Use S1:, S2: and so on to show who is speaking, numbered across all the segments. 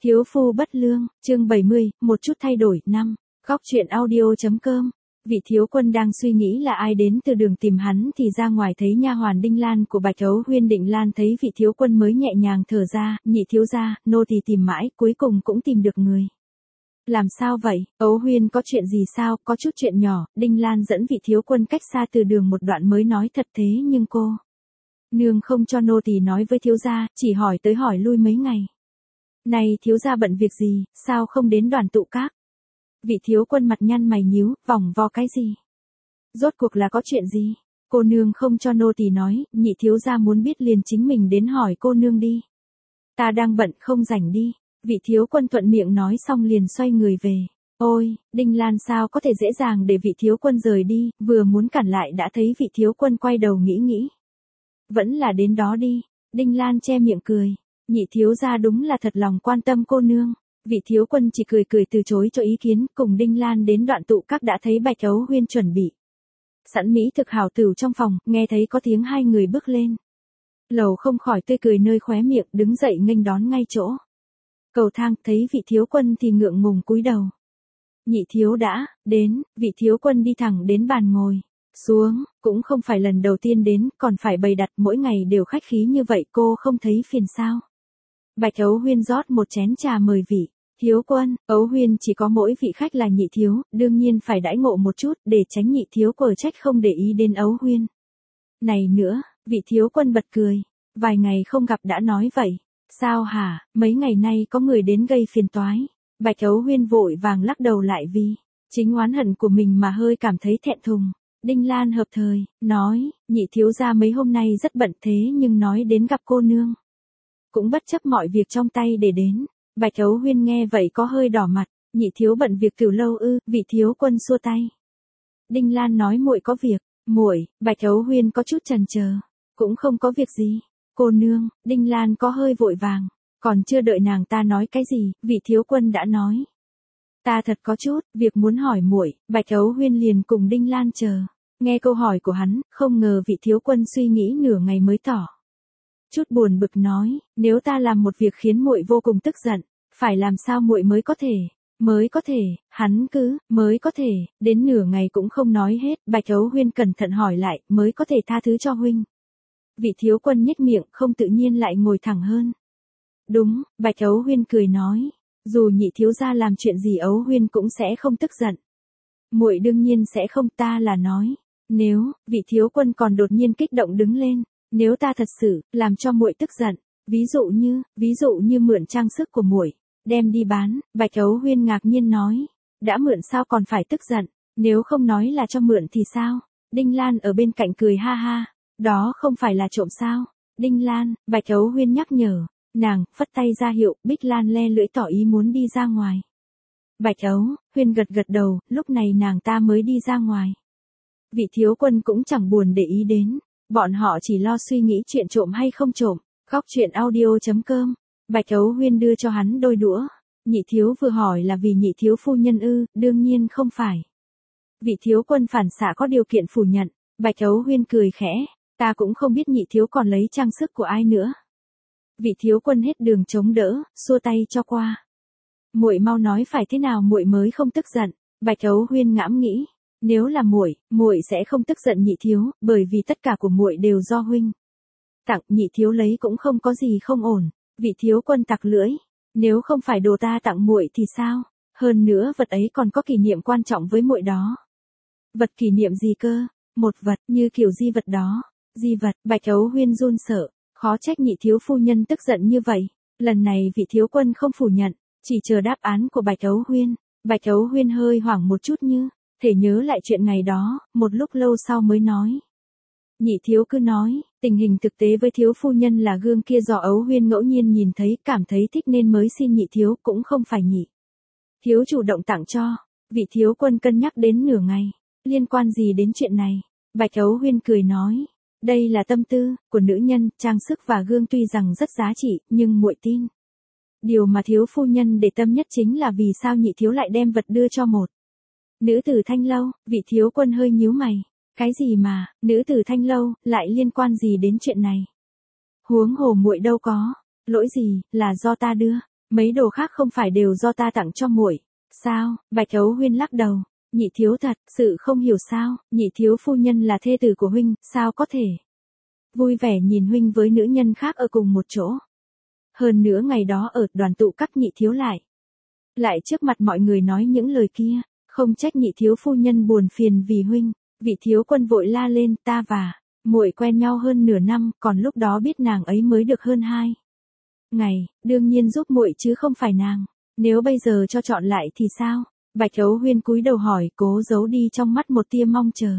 S1: Thiếu phu bất lương, chương 70, một chút thay đổi, năm. Góc truyện audio.com. Vị thiếu quân đang suy nghĩ là ai đến từ đường tìm hắn thì ra ngoài thấy nha hoàn Đinh Lan của Bạch Ấu Huyên. Định Lan thấy vị thiếu quân mới nhẹ nhàng thở ra, nhị thiếu gia, nô tỳ tìm mãi, cuối cùng cũng tìm được người. Làm sao vậy, Ấu Huyên có chuyện gì sao, có chút chuyện nhỏ. Đinh Lan dẫn vị thiếu quân cách xa từ đường một đoạn mới nói thật thế nhưng cô nương không cho nô tỳ nói với thiếu gia, chỉ hỏi tới hỏi lui mấy ngày. Này thiếu gia bận việc gì, sao không đến đoàn tụ các? Vị thiếu quân mặt nhăn mày nhíu, vòng vo cái gì? Rốt cuộc là có chuyện gì? Cô nương không cho nô tỳ nói, nhị thiếu gia muốn biết liền chính mình đến hỏi cô nương đi. Ta đang bận không rảnh đi. Vị thiếu quân thuận miệng nói xong liền xoay người về. Ôi, Đinh Lan sao có thể dễ dàng để vị thiếu quân rời đi, vừa muốn cản lại đã thấy vị thiếu quân quay đầu nghĩ. Vẫn là đến đó đi. Đinh Lan che miệng cười. Nhị thiếu gia đúng là thật lòng quan tâm cô nương. Vị thiếu quân chỉ cười từ chối cho ý kiến, cùng Đinh Lan đến đoạn tụ các đã thấy Bạch Ấu Huyên chuẩn bị sẵn mỹ thực hảo tửu trong phòng, nghe thấy có tiếng hai người bước lên lầu không khỏi tươi cười nơi khóe miệng, đứng dậy nghênh đón ngay chỗ cầu thang. Thấy vị thiếu quân thì ngượng ngùng cúi đầu. Nhị thiếu đã đến. Vị thiếu quân đi thẳng đến bàn ngồi xuống, cũng không phải lần đầu tiên đến, còn phải bày đặt, mỗi ngày đều khách khí như vậy, cô không thấy phiền sao? Bạch Ấu Huyên rót một chén trà mời vị thiếu quân. Ấu Huyên chỉ có mỗi vị khách là nhị thiếu, đương nhiên phải đãi ngộ một chút, để tránh nhị thiếu quở trách không để ý đến Ấu Huyên. Này nữa, vị thiếu quân bật cười. Vài ngày không gặp đã nói vậy. Sao hả, mấy ngày nay có người đến gây phiền toái. Bạch Ấu Huyên vội vàng lắc đầu lại vì chính oán hận của mình mà hơi cảm thấy thẹn thùng. Đinh Lan hợp thời, nói, nhị thiếu gia mấy hôm nay rất bận thế nhưng nói đến gặp cô nương. Cũng bất chấp mọi việc trong tay để đến. Bạch Ấu Huyên nghe vậy có hơi đỏ mặt, nhị thiếu bận việc từ lâu ư? Vị thiếu quân xua tay. Đinh Lan nói muội có việc. Muội, Bạch Ấu Huyên có chút chần chờ. Cũng không có việc gì. Cô nương, Đinh Lan có hơi vội vàng. Còn chưa đợi nàng ta nói cái gì, vị thiếu quân đã nói. Ta thật có chút việc muốn hỏi muội. Bạch Ấu Huyên liền cùng Đinh Lan chờ. Nghe câu hỏi của hắn, không ngờ vị thiếu quân suy nghĩ nửa ngày mới tỏ chút buồn bực nói, nếu ta làm một việc khiến muội vô cùng tức giận, phải làm sao muội mới có thể, hắn cứ, mới có thể, đến nửa ngày cũng không nói hết. Bạch Ấu Huyên cẩn thận hỏi lại, mới có thể tha thứ cho huynh. Vị thiếu quân nhếch miệng, không tự nhiên lại ngồi thẳng hơn. Đúng, Bạch Ấu Huyên cười nói, dù nhị thiếu gia làm chuyện gì Ấu Huyên cũng sẽ không tức giận. Muội đương nhiên sẽ không, ta là nói, nếu, vị thiếu quân còn đột nhiên kích động đứng lên, nếu ta thật sự làm cho muội tức giận, ví dụ như mượn trang sức của muội, đem đi bán. Bạch Ấu Huyên ngạc nhiên nói, đã mượn sao còn phải tức giận, nếu không nói là cho mượn thì sao? Đinh Lan ở bên cạnh cười ha ha, đó không phải là trộm sao? Đinh Lan, Bạch Ấu Huyên nhắc nhở, nàng phất tay ra hiệu. Bích Lan le lưỡi tỏ ý muốn đi ra ngoài. Bạch Ấu Huyên gật đầu, lúc này nàng ta mới đi ra ngoài. Vị thiếu quân cũng chẳng buồn để ý đến. Bọn họ chỉ lo suy nghĩ chuyện trộm hay không trộm. Góc truyện audio.com. Bạch Ấu Huyên đưa cho hắn đôi đũa. Nhị thiếu vừa hỏi là vì nhị thiếu phu nhân ư? Đương nhiên không phải. Vị thiếu quân phản xạ có điều kiện phủ nhận. Bạch Ấu Huyên cười khẽ, ta cũng không biết nhị thiếu còn lấy trang sức của ai nữa. Vị thiếu quân hết đường chống đỡ, xua tay cho qua. Muội mau nói phải thế nào muội mới không tức giận. Bạch Ấu Huyên ngẫm nghĩ. Nếu là muội sẽ không tức giận nhị thiếu, bởi vì tất cả của muội đều do huynh tặng, nhị thiếu lấy cũng không có gì không ổn. Vị thiếu quân tặc lưỡi, nếu không phải đồ ta tặng muội thì sao? Hơn nữa vật ấy còn có kỷ niệm quan trọng với muội đó. Vật kỷ niệm gì cơ? Một vật, như kiểu di vật đó. Di vật, Bạch Ấu Huyên run sợ, khó trách nhị thiếu phu nhân tức giận như vậy. Lần này vị thiếu quân không phủ nhận, chỉ chờ đáp án của Bạch Ấu Huyên. Bạch Ấu Huyên hơi hoảng một chút như thể nhớ lại chuyện ngày đó, một lúc lâu sau mới nói. Nhị thiếu cứ nói, tình hình thực tế với thiếu phu nhân là gương kia do Ấu Huyên ngẫu nhiên nhìn thấy, cảm thấy thích nên mới xin nhị thiếu, cũng không phải nhị thiếu chủ động tặng cho. Vị thiếu quân cân nhắc đến nửa ngày, liên quan gì đến chuyện này? Bạch Ấu Huyên cười nói, đây là tâm tư của nữ nhân, trang sức và gương tuy rằng rất giá trị, nhưng muội tin. Điều mà thiếu phu nhân để tâm nhất chính là vì sao nhị thiếu lại đem vật đưa cho một nữ tử Thanh Lâu. Vị thiếu quân hơi nhíu mày. Cái gì mà, nữ tử Thanh Lâu, lại liên quan gì đến chuyện này? Huống hồ muội đâu có lỗi gì, là do ta đưa. Mấy đồ khác không phải đều do ta tặng cho muội, sao? Bạch Ấu Huyên lắc đầu. Nhị thiếu thật sự không hiểu sao, nhị thiếu phu nhân là thê tử của huynh, sao có thể vui vẻ nhìn huynh với nữ nhân khác ở cùng một chỗ. Hơn nữa ngày đó ở đoàn tụ các nhị thiếu lại trước mặt mọi người nói những lời kia, không trách nhị thiếu phu nhân buồn phiền vì huynh. Vị thiếu quân vội la lên, ta và muội quen nhau hơn nửa năm, còn lúc đó biết nàng ấy mới được hơn 2 ngày, đương nhiên giúp muội chứ không phải nàng. Nếu bây giờ cho chọn lại thì sao? Bạch Ấu Huyên cúi đầu hỏi, cố giấu đi trong mắt một tia mong chờ.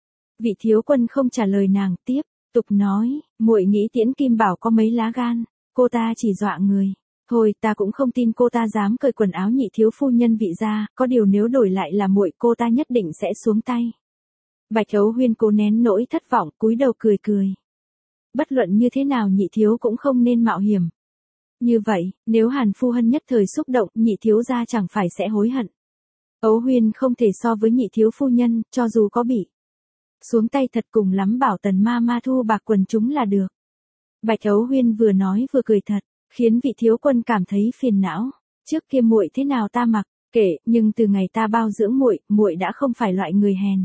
S1: Vị thiếu quân không trả lời nàng, tiếp tục nói, muội nghĩ Tiễn Kim Bảo có mấy lá gan, cô ta chỉ dọa người. Thôi, ta cũng không tin cô ta dám cởi quần áo nhị thiếu phu nhân vị ra, có điều nếu đổi lại là muội cô ta nhất định sẽ xuống tay. Bạch Ấu Huyên cố nén nỗi thất vọng, cúi đầu cười cười. Bất luận như thế nào nhị thiếu cũng không nên mạo hiểm. Như vậy, nếu Hàn phu hân nhất thời xúc động, nhị thiếu gia chẳng phải sẽ hối hận. Ấu Huyên không thể so với nhị thiếu phu nhân, cho dù có bị xuống tay thật cùng lắm bảo Tần ma ma thu bạc quần chúng là được. Bạch Ấu Huyên vừa nói vừa cười thật, khiến vị thiếu quân cảm thấy phiền não. Trước kia muội thế nào ta mặc kệ, nhưng từ ngày ta bao dưỡng muội đã không phải loại người hèn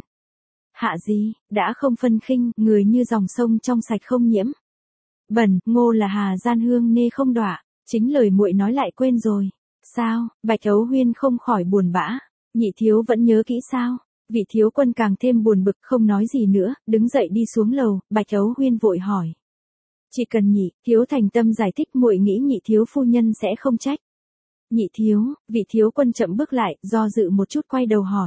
S1: hạ gì, đã không phân khinh, người như dòng sông trong sạch không nhiễm bẩn, ngô là hà gian hương nê không đọa, chính lời muội nói lại quên rồi. Sao? Bạch Ấu Huyên không khỏi buồn bã. Nhị thiếu vẫn nhớ kỹ sao? Vị thiếu quân càng thêm buồn bực, không nói gì nữa, đứng dậy đi xuống lầu. Bạch Ấu Huyên vội hỏi, chỉ cần nhị thiếu thành tâm giải thích, muội nghĩ nhị thiếu phu nhân sẽ không trách. Nhị thiếu, vị thiếu quân chậm bước lại, do dự một chút quay đầu hỏi,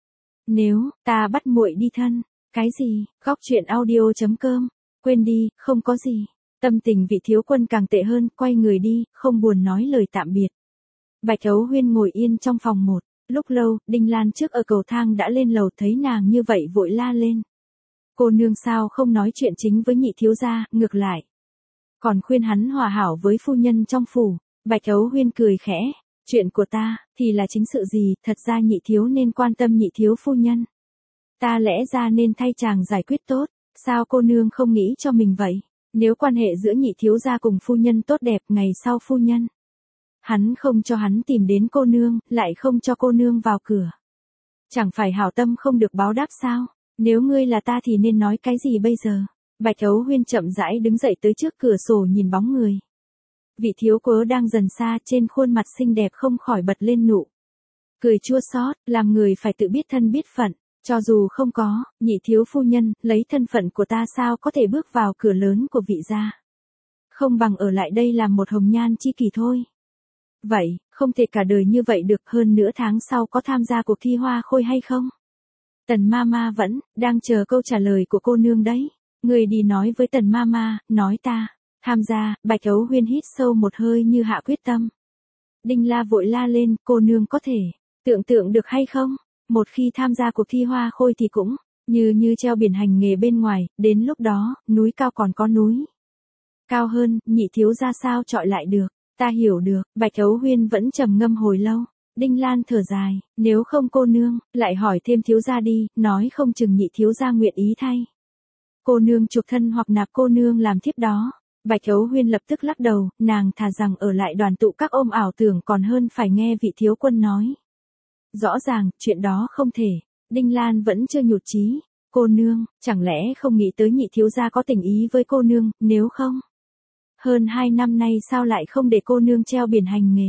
S1: nếu ta bắt muội đi thân, cái gì? Góc truyện audio.com. Quên đi, không có gì. Tâm tình vị thiếu quân càng tệ hơn, quay người đi, không buồn nói lời tạm biệt. Bạch Ấu Huyên ngồi yên trong phòng một lúc lâu, Đinh Lan trước ở cầu thang đã lên lầu, thấy nàng như vậy vội la lên. Cô nương sao không nói chuyện chính với nhị thiếu gia, ngược lại còn khuyên hắn hòa hảo với phu nhân trong phủ. Bạch Ấu Huyên cười khẽ, chuyện của ta thì là chính sự gì, thật ra nhị thiếu nên quan tâm nhị thiếu phu nhân. Ta lẽ ra nên thay chàng giải quyết tốt, sao cô nương không nghĩ cho mình vậy? Nếu quan hệ giữa nhị thiếu gia cùng phu nhân tốt đẹp, ngày sau phu nhân hắn không cho hắn tìm đến cô nương, lại không cho cô nương vào cửa, chẳng phải hảo tâm không được báo đáp sao? Nếu ngươi là ta thì nên nói cái gì bây giờ? Bạch Ấu Huyên chậm rãi đứng dậy tới trước cửa sổ nhìn bóng người. Vị thiếu quớ đang dần xa, trên khuôn mặt xinh đẹp không khỏi bật lên nụ cười chua xót, làm người phải tự biết thân biết phận. Cho dù không có, nhị thiếu phu nhân, lấy thân phận của ta sao có thể bước vào cửa lớn của vị gia. Không bằng ở lại đây làm một hồng nhan chi kỷ thôi. Vậy, không thể cả đời như vậy được, hơn nữa tháng sau có tham gia cuộc thi hoa khôi hay không? Tần Mama vẫn đang chờ câu trả lời của cô nương đấy. Người đi nói với Tần Mama, nói ta tham gia. Bạch Ấu Huyên hít sâu một hơi như hạ quyết tâm. Đinh La vội la lên, cô nương có thể tưởng tượng được hay không? Một khi tham gia cuộc thi hoa khôi thì cũng như treo biển hành nghề bên ngoài, đến lúc đó, núi cao còn có núi cao hơn, nhị thiếu ra sao chọi lại được. Ta hiểu được. Bạch Ấu Huyên vẫn trầm ngâm hồi lâu. Đinh Lan thở dài, nếu không cô nương, lại hỏi thêm thiếu gia đi, nói không chừng nhị thiếu gia nguyện ý thay cô nương chuộc thân hoặc nạp cô nương làm thiếp đó. Bạch Ấu Huyên lập tức lắc đầu, nàng thà rằng ở lại đoàn tụ các ôm ảo tưởng còn hơn phải nghe vị thiếu quân nói. Rõ ràng, chuyện đó không thể. Đinh Lan vẫn chưa nhụt chí. Cô nương, chẳng lẽ không nghĩ tới nhị thiếu gia có tình ý với cô nương, nếu không? Hơn 2 năm nay sao lại không để cô nương treo biển hành nghề?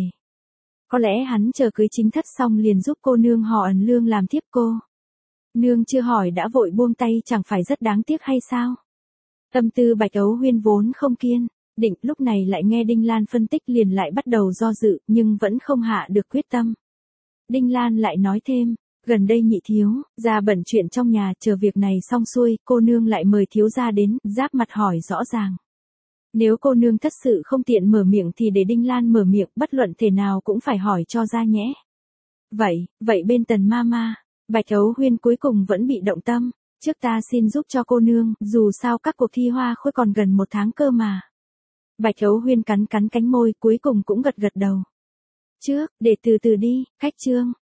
S1: Có lẽ hắn chờ cưới chính thất xong liền giúp cô nương họ ẩn lương làm thiếp cô nương chưa hỏi đã vội buông tay, chẳng phải rất đáng tiếc hay sao? Tâm tư Bạch Ấu Huyên vốn không kiên định, lúc này lại nghe Đinh Lan phân tích liền lại bắt đầu do dự, nhưng vẫn không hạ được quyết tâm. Đinh Lan lại nói thêm, gần đây nhị thiếu gia bận chuyện trong nhà, chờ việc này xong xuôi, cô nương lại mời thiếu gia đến, giáp mặt hỏi rõ ràng. Nếu cô nương thật sự không tiện mở miệng thì để Đinh Lan mở miệng, bất luận thể nào cũng phải hỏi cho ra nhé. Vậy bên Tần Mama, Bạch Ấu Huyên cuối cùng vẫn bị động tâm. Trước ta xin giúp cho cô nương, dù sao các cuộc thi hoa khôi còn gần 1 tháng cơ mà. Bạch Ấu Huyên cắn cánh môi, cuối cùng cũng gật đầu. Trước, để từ từ đi, khách trương.